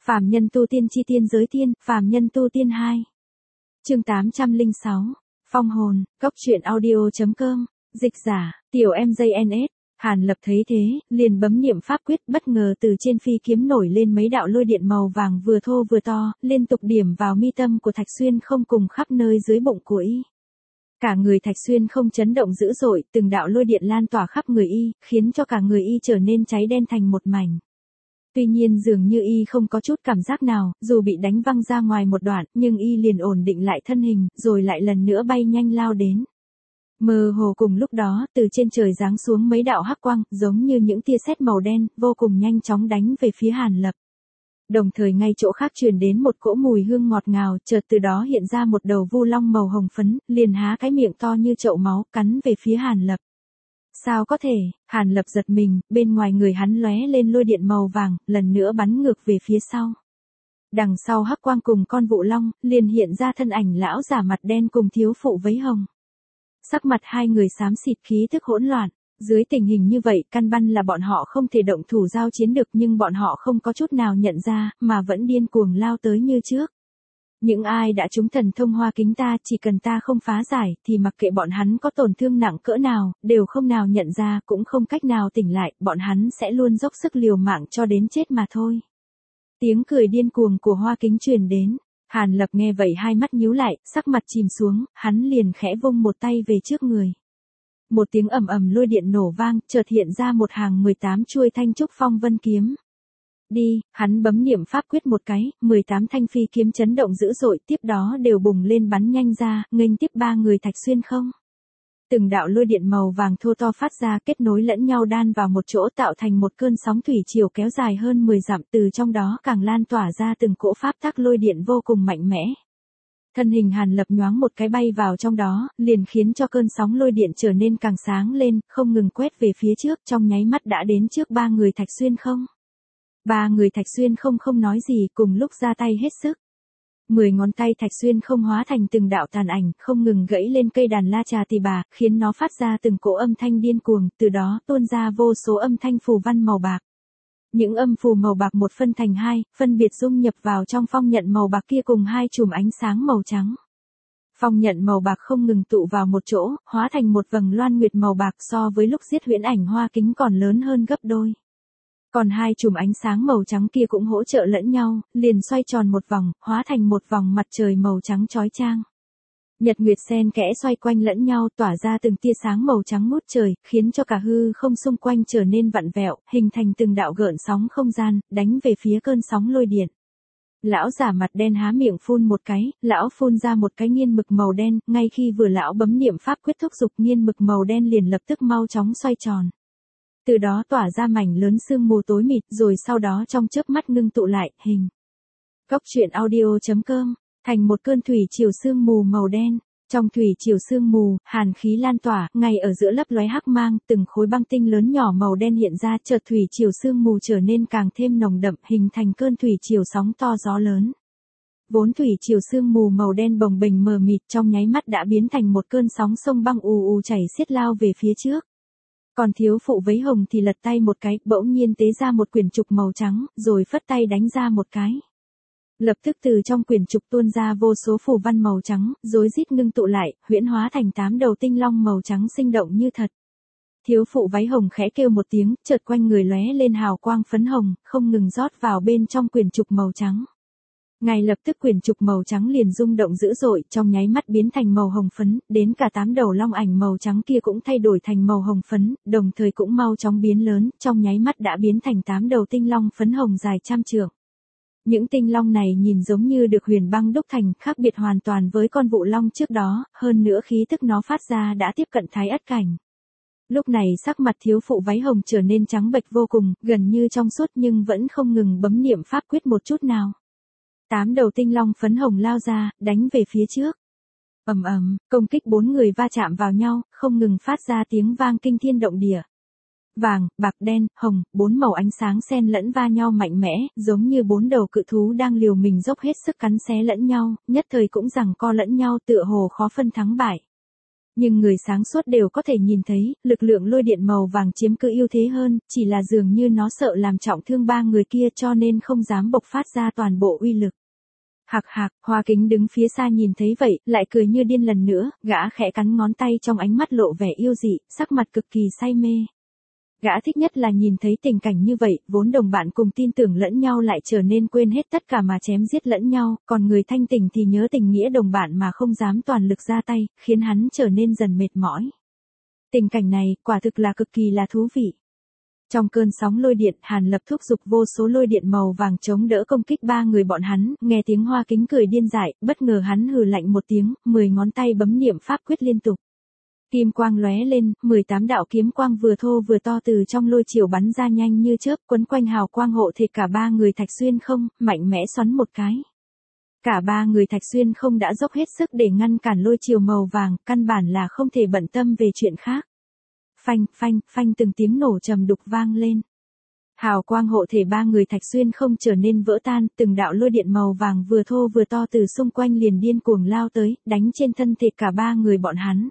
Phàm nhân tu tiên chi tiên giới tiên, phàm nhân tu tiên 2. Chương 806. Phong hồn, góc truyện audio.com, dịch giả, tiểu MJNS. Hàn Lập thấy thế, liền bấm niệm pháp quyết, bất ngờ từ trên phi kiếm nổi lên mấy đạo lôi điện màu vàng vừa thô vừa to, liên tục điểm vào mi tâm của Thạch Xuyên không cùng khắp nơi dưới bụng của y. Cả người Thạch Xuyên không chấn động dữ dội, từng đạo lôi điện lan tỏa khắp người y, khiến cho cả người y trở nên cháy đen thành một mảnh. Tuy nhiên dường như y không có chút cảm giác nào, dù bị đánh văng ra ngoài một đoạn, nhưng y liền ổn định lại thân hình, rồi lại lần nữa bay nhanh lao đến. Mơ hồ cùng lúc đó, từ trên trời giáng xuống mấy đạo hắc quang, giống như những tia sét màu đen, vô cùng nhanh chóng đánh về phía Hàn Lập. Đồng thời ngay chỗ khác truyền đến một cỗ mùi hương ngọt ngào, chợt từ đó hiện ra một đầu vu long màu hồng phấn, liền há cái miệng to như chậu máu, cắn về phía Hàn Lập. Sao có thể? Hàn Lập giật mình, bên ngoài người hắn lóe lên lôi điện màu vàng, lần nữa bắn ngược về phía sau. Đằng sau hắc quang cùng con vụ long, liền hiện ra thân ảnh lão giả mặt đen cùng thiếu phụ váy hồng. Sắc mặt hai người xám xịt, khí thức hỗn loạn. Dưới tình hình như vậy, căn bản là bọn họ không thể động thủ giao chiến được, nhưng bọn họ không có chút nào nhận ra, mà vẫn điên cuồng lao tới như trước. Những ai đã trúng thần thông hoa kính ta, chỉ cần ta không phá giải, thì mặc kệ bọn hắn có tổn thương nặng cỡ nào, đều không nào nhận ra, cũng không cách nào tỉnh lại, bọn hắn sẽ luôn dốc sức liều mạng cho đến chết mà thôi. Tiếng cười điên cuồng của hoa kính truyền đến. Hàn Lập nghe vậy hai mắt nhíu lại, sắc mặt chìm xuống, hắn liền khẽ vung một tay về trước người. Một tiếng ầm ầm lôi điện nổ vang, chợt hiện ra một hàng 18 chuôi thanh trúc phong vân kiếm. Đi, hắn bấm niệm pháp quyết một cái, 18 thanh phi kiếm chấn động dữ dội, tiếp đó đều bùng lên bắn nhanh ra, nghênh tiếp ba người Thạch Xuyên không. Từng đạo lôi điện màu vàng thô to phát ra, kết nối lẫn nhau đan vào một chỗ, tạo thành một cơn sóng thủy triều kéo dài hơn 10 dặm, từ trong đó càng lan tỏa ra từng cỗ pháp tắc lôi điện vô cùng mạnh mẽ. Thân hình Hàn Lập nhoáng một cái bay vào trong đó, liền khiến cho cơn sóng lôi điện trở nên càng sáng lên, không ngừng quét về phía trước, trong nháy mắt đã đến trước ba người Thạch Xuyên không. Ba người Thạch Xuyên không nói gì, cùng lúc ra tay hết sức. 10 ngón tay Thạch Xuyên không hóa thành từng đạo tàn ảnh, không ngừng gãy lên cây đàn la trà tỳ bà, khiến nó phát ra từng cỗ âm thanh điên cuồng, từ đó tuôn ra vô số âm thanh phù văn màu bạc. Những âm phù màu bạc một phân thành hai, phân biệt dung nhập vào trong phong nhận màu bạc kia cùng hai chùm ánh sáng màu trắng. Phong nhận màu bạc không ngừng tụ vào một chỗ, hóa thành một vầng loan nguyệt màu bạc, so với lúc giết huyễn ảnh hoa kính còn lớn hơn gấp đôi. Còn hai chùm ánh sáng màu trắng kia cũng hỗ trợ lẫn nhau, liền xoay tròn một vòng, hóa thành một vòng mặt trời màu trắng chói chang. Nhật nguyệt xen kẽ xoay quanh lẫn nhau, tỏa ra từng tia sáng màu trắng ngút trời, khiến cho cả hư không xung quanh trở nên vặn vẹo, hình thành từng đạo gợn sóng không gian, đánh về phía cơn sóng lôi điện. Lão giả mặt đen há miệng phun một cái, lão phun ra một cái nghiên mực màu đen, ngay khi vừa lão bấm niệm pháp quyết thúc dục, nghiên mực màu đen liền lập tức mau chóng xoay tròn. Từ đó tỏa ra mảnh lớn sương mù tối mịt, rồi sau đó trong chớp mắt ngưng tụ lại, hình. Góc truyện audio.com, thành một cơn thủy triều sương mù màu đen. Trong thủy triều sương mù, hàn khí lan tỏa, ngay ở giữa lấp lóe hắc mang, từng khối băng tinh lớn nhỏ màu đen hiện ra, chợt thủy triều sương mù trở nên càng thêm nồng đậm, hình thành cơn thủy triều sóng to gió lớn. Vốn thủy triều sương mù màu đen bồng bềnh mờ mịt, trong nháy mắt đã biến thành một cơn sóng sông băng ù ù chảy xiết lao về phía trước. Còn thiếu phụ váy hồng thì lật tay một cái, bỗng nhiên tế ra một quyển trục màu trắng, rồi phất tay đánh ra một cái. Lập tức từ trong quyển trục tuôn ra vô số phù văn màu trắng, rối rít ngưng tụ lại, huyễn hóa thành 8 đầu tinh long màu trắng sinh động như thật. Thiếu phụ váy hồng khẽ kêu một tiếng, chợt quanh người lóe lên hào quang phấn hồng, không ngừng rót vào bên trong quyển trục màu trắng. Ngay lập tức quyển trục màu trắng liền rung động dữ dội, trong nháy mắt biến thành màu hồng phấn, đến cả 8 đầu long ảnh màu trắng kia cũng thay đổi thành màu hồng phấn, đồng thời cũng mau chóng biến lớn, trong nháy mắt đã biến thành 8 đầu tinh long phấn hồng dài trăm trượng. Những tinh long này nhìn giống như được huyền băng đúc thành, khác biệt hoàn toàn với con vụ long trước đó, hơn nữa khí tức nó phát ra đã tiếp cận thái ất cảnh. Lúc này sắc mặt thiếu phụ váy hồng trở nên trắng bệch vô cùng, gần như trong suốt nhưng vẫn không ngừng bấm niệm pháp quyết một chút nào. 8 đầu tinh long phấn hồng lao ra, đánh về phía trước. Ầm ầm, công kích 4 người va chạm vào nhau, không ngừng phát ra tiếng vang kinh thiên động địa. Vàng, bạc, đen, hồng, 4 màu ánh sáng xen lẫn va nhau mạnh mẽ, giống như 4 đầu cự thú đang liều mình dốc hết sức cắn xé lẫn nhau, nhất thời cũng giằng co lẫn nhau, tựa hồ khó phân thắng bại. Nhưng người sáng suốt đều có thể nhìn thấy, lực lượng lôi điện màu vàng chiếm cứ ưu thế hơn, chỉ là dường như nó sợ làm trọng thương ba người kia cho nên không dám bộc phát ra toàn bộ uy lực. Hạc hạc, Hoa Kính đứng phía xa nhìn thấy vậy, lại cười như điên lần nữa, gã khẽ cắn ngón tay trong ánh mắt lộ vẻ yêu dị, sắc mặt cực kỳ say mê. Gã thích nhất là nhìn thấy tình cảnh như vậy, vốn đồng bạn cùng tin tưởng lẫn nhau lại trở nên quên hết tất cả mà chém giết lẫn nhau, còn người thanh tỉnh thì nhớ tình nghĩa đồng bạn mà không dám toàn lực ra tay, khiến hắn trở nên dần mệt mỏi. Tình cảnh này, quả thực là cực kỳ là thú vị. Trong cơn sóng lôi điện, Hàn Lập thúc giục vô số lôi điện màu vàng chống đỡ công kích ba người bọn hắn, nghe tiếng Hoa Kính cười điên dại, bất ngờ hắn hừ lạnh một tiếng, 10 ngón tay bấm niệm pháp quyết liên tục. Kim quang lóe lên, 18 đạo kiếm quang vừa thô vừa to từ trong lôi chiều bắn ra nhanh như chớp, quấn quanh hào quang hộ thể cả ba người Thạch Xuyên không, mạnh mẽ xoắn một cái. Cả ba người Thạch Xuyên không đã dốc hết sức để ngăn cản lôi chiều màu vàng, căn bản là không thể bận tâm về chuyện khác. Phanh, phanh, phanh từng tiếng nổ trầm đục vang lên. Hào quang hộ thể ba người Thạch Xuyên không trở nên vỡ tan, từng đạo lôi điện màu vàng vừa thô vừa to từ xung quanh liền điên cuồng lao tới, đánh trên thân thể cả ba người bọn hắn.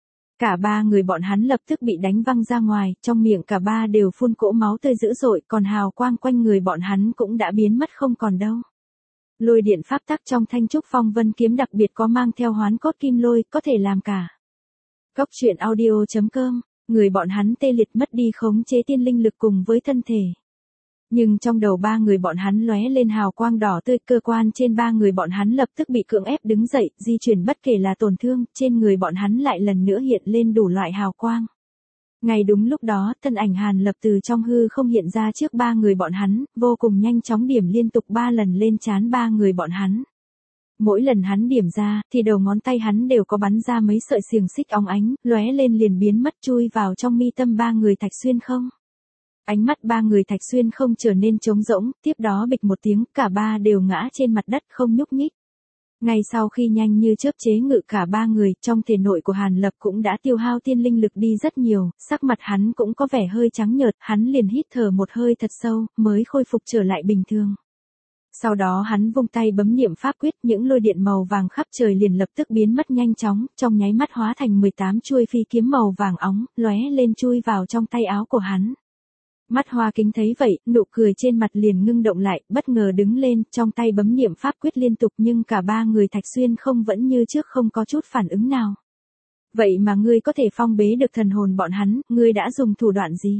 Cả ba người bọn hắn lập tức bị đánh văng ra ngoài, trong miệng cả ba đều phun cỗ máu tươi dữ dội, còn hào quang quanh người bọn hắn cũng đã biến mất không còn đâu. Lôi điện pháp tắc trong Thanh Trúc Phong Vân kiếm đặc biệt có mang theo hoán cốt kim lôi, có thể làm cả. Góc truyện audio.com, người bọn hắn tê liệt mất đi khống chế tiên linh lực cùng với thân thể. Nhưng trong đầu ba người bọn hắn lóe lên hào quang đỏ tươi, cơ quan trên ba người bọn hắn lập tức bị cưỡng ép đứng dậy, di chuyển bất kể là tổn thương, trên người bọn hắn lại lần nữa hiện lên đủ loại hào quang. Ngay đúng lúc đó, thân ảnh Hàn Lập từ trong hư không hiện ra trước ba người bọn hắn, vô cùng nhanh chóng điểm liên tục 3 lần lên trán ba người bọn hắn. Mỗi lần hắn điểm ra, thì đầu ngón tay hắn đều có bắn ra mấy sợi xiềng xích óng ánh, lóe lên liền biến mất chui vào trong mi tâm ba người Thạch Xuyên không. Ánh mắt ba người Thạch Xuyên không trở nên trống rỗng, tiếp đó bịch một tiếng, cả ba đều ngã trên mặt đất không nhúc nhích. Ngay sau khi nhanh như chớp chế ngự cả ba người, trong thể nội của Hàn Lập cũng đã tiêu hao tiên linh lực đi rất nhiều, sắc mặt hắn cũng có vẻ hơi trắng nhợt, hắn liền hít thở một hơi thật sâu, mới khôi phục trở lại bình thường. Sau đó hắn vung tay bấm niệm pháp quyết, những lôi điện màu vàng khắp trời liền lập tức biến mất nhanh chóng, trong nháy mắt hóa thành 18 chuôi phi kiếm màu vàng óng, lóe lên chui vào trong tay áo của hắn. Mắt Hoa Kính thấy vậy, nụ cười trên mặt liền ngưng động lại, bất ngờ đứng lên, trong tay bấm niệm pháp quyết liên tục nhưng cả ba người Thạch Xuyên không vẫn như trước không có chút phản ứng nào. Vậy mà ngươi có thể phong bế được thần hồn bọn hắn, ngươi đã dùng thủ đoạn gì?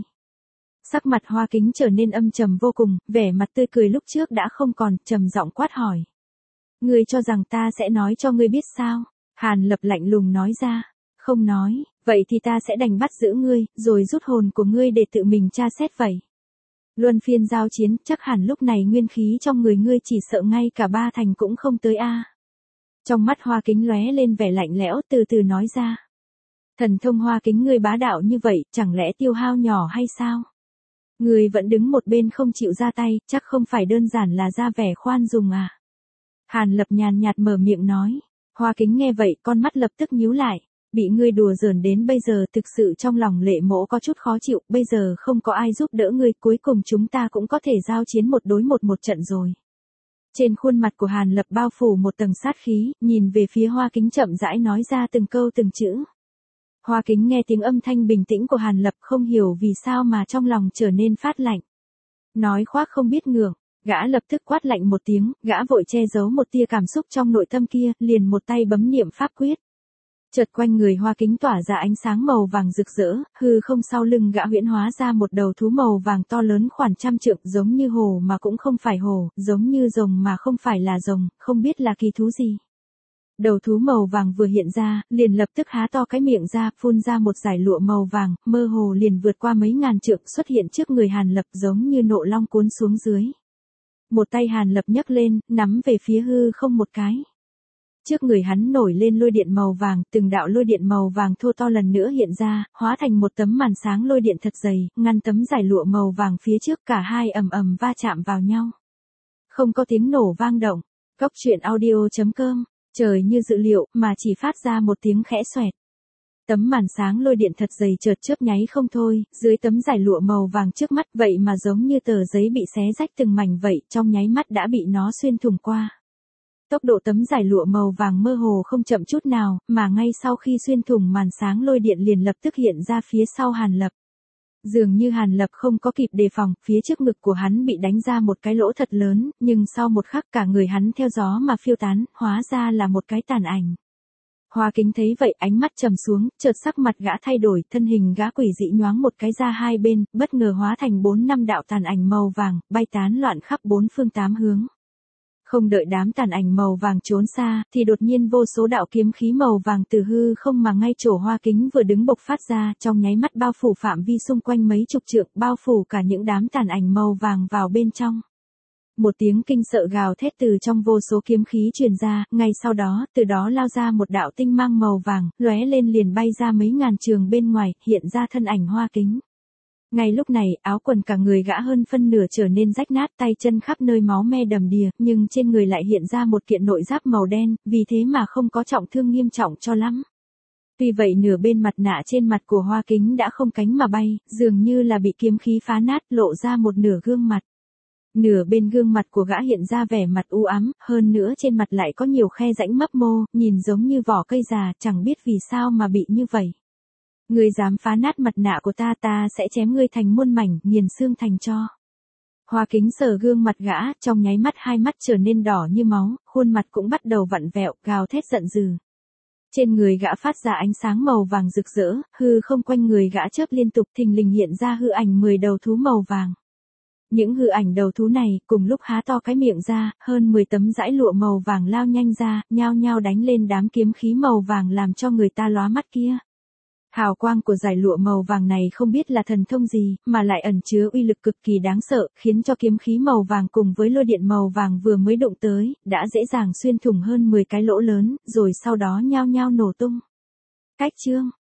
Sắc mặt Hoa Kính trở nên âm trầm vô cùng, vẻ mặt tươi cười lúc trước đã không còn, trầm giọng quát hỏi. Ngươi cho rằng ta sẽ nói cho ngươi biết sao? Hàn Lập lạnh lùng nói ra. Không nói, vậy thì ta sẽ đành bắt giữ ngươi, rồi rút hồn của ngươi để tự mình tra xét vậy. Luân phiên giao chiến, chắc hẳn lúc này nguyên khí trong người ngươi chỉ sợ ngay cả 3 thành cũng không tới a. Trong mắt Hoa Kính lóe lên vẻ lạnh lẽo, từ từ nói ra. Thần thông Hoa Kính ngươi bá đạo như vậy, chẳng lẽ tiêu hao nhỏ hay sao? Ngươi vẫn đứng một bên không chịu ra tay, chắc không phải đơn giản là ra vẻ khoan dung à? Hàn Lập nhàn nhạt mở miệng nói. Hoa Kính nghe vậy, con mắt lập tức nhíu lại. Bị ngươi đùa giỡn đến bây giờ thực sự trong lòng Lệ Mỗ có chút khó chịu, bây giờ không có ai giúp đỡ ngươi, cuối cùng chúng ta cũng có thể giao chiến một đối một trận rồi. Trên khuôn mặt của Hàn Lập bao phủ một tầng sát khí, nhìn về phía Hoa Kính chậm rãi nói ra từng câu từng chữ. Hoa Kính nghe tiếng âm thanh bình tĩnh của Hàn Lập không hiểu vì sao mà trong lòng trở nên phát lạnh. Nói khoác không biết ngượng, gã lập tức quát lạnh một tiếng, gã vội che giấu một tia cảm xúc trong nội tâm kia, liền một tay bấm niệm pháp quyết. Chợt quanh người Hoa Kính tỏa ra ánh sáng màu vàng rực rỡ, hư không sau lưng gã huyễn hóa ra một đầu thú màu vàng to lớn khoảng trăm trượng, giống như hổ mà cũng không phải hổ, giống như rồng mà không phải là rồng, không biết là kỳ thú gì. Đầu thú màu vàng vừa hiện ra, liền lập tức há to cái miệng ra, phun ra một dải lụa màu vàng, mơ hồ liền vượt qua mấy ngàn trượng xuất hiện trước người Hàn Lập giống như nộ long cuốn xuống dưới. Một tay Hàn Lập nhấc lên, nắm về phía hư không một cái. Trước người hắn nổi lên lôi điện màu vàng, từng đạo lôi điện màu vàng thô to lần nữa hiện ra, hóa thành một tấm màn sáng lôi điện thật dày, ngăn tấm dải lụa màu vàng phía trước, cả hai ầm ầm va chạm vào nhau. Không có tiếng nổ vang động. Góc truyện audio.com, trời như dự liệu, mà chỉ phát ra một tiếng khẽ xoẹt. Tấm màn sáng lôi điện thật dày chợt chớp nháy không thôi, dưới tấm dải lụa màu vàng trước mắt vậy mà giống như tờ giấy bị xé rách từng mảnh vậy, trong nháy mắt đã bị nó xuyên thủng qua. Tốc độ tấm giải lụa màu vàng mơ hồ không chậm chút nào, mà ngay sau khi xuyên thủng màn sáng lôi điện liền lập tức hiện ra phía sau Hàn Lập. Dường như Hàn Lập không có kịp đề phòng, phía trước ngực của hắn bị đánh ra một cái lỗ thật lớn, nhưng sau một khắc cả người hắn theo gió mà phiêu tán, hóa ra là một cái tàn ảnh. Hoa Kính thấy vậy ánh mắt trầm xuống, chợt sắc mặt gã thay đổi, thân hình gã quỷ dị nhoáng một cái ra hai bên, bất ngờ hóa thành 4-5 đạo tàn ảnh màu vàng, bay tán loạn khắp bốn phương tám hướng. Không đợi đám tàn ảnh màu vàng trốn xa, thì đột nhiên vô số đạo kiếm khí màu vàng từ hư không mà ngay chỗ Hoa Kính vừa đứng bộc phát ra, trong nháy mắt bao phủ phạm vi xung quanh mấy chục trượng, bao phủ cả những đám tàn ảnh màu vàng vào bên trong. Một tiếng kinh sợ gào thét từ trong vô số kiếm khí truyền ra, ngay sau đó, từ đó lao ra một đạo tinh mang màu vàng, lóe lên liền bay ra mấy ngàn trường bên ngoài, hiện ra thân ảnh Hoa Kính. Ngay lúc này, áo quần cả người gã hơn phân nửa trở nên rách nát, tay chân khắp nơi máu me đầm đìa, nhưng trên người lại hiện ra một kiện nội giáp màu đen, vì thế mà không có trọng thương nghiêm trọng cho lắm. Tuy vậy nửa bên mặt nạ trên mặt của Hoa Kính đã không cánh mà bay, dường như là bị kiếm khí phá nát, lộ ra một nửa gương mặt. Nửa bên gương mặt của gã hiện ra vẻ mặt u ám, hơn nữa trên mặt lại có nhiều khe rãnh mấp mô, nhìn giống như vỏ cây già, chẳng biết vì sao mà bị như vậy. Ngươi dám phá nát mặt nạ của ta, ta sẽ chém ngươi thành muôn mảnh, nghiền xương thành tro. Hoa Kính sờ gương mặt gã, trong nháy mắt hai mắt trở nên đỏ như máu, khuôn mặt cũng bắt đầu vặn vẹo, gào thét giận dữ. Trên người gã phát ra ánh sáng màu vàng rực rỡ, hư không quanh người gã chớp liên tục, thình lình hiện ra hư ảnh 10 đầu thú màu vàng. Những hư ảnh đầu thú này, cùng lúc há to cái miệng ra, hơn 10 tấm dải lụa màu vàng lao nhanh ra, nhao nhao đánh lên đám kiếm khí màu vàng làm cho người ta lóa mắt kia. Hào quang của dải lụa màu vàng này không biết là thần thông gì, mà lại ẩn chứa uy lực cực kỳ đáng sợ, khiến cho kiếm khí màu vàng cùng với lôi điện màu vàng vừa mới đụng tới, đã dễ dàng xuyên thủng hơn 10 cái lỗ lớn, rồi sau đó nhao nhao nổ tung. Cách chương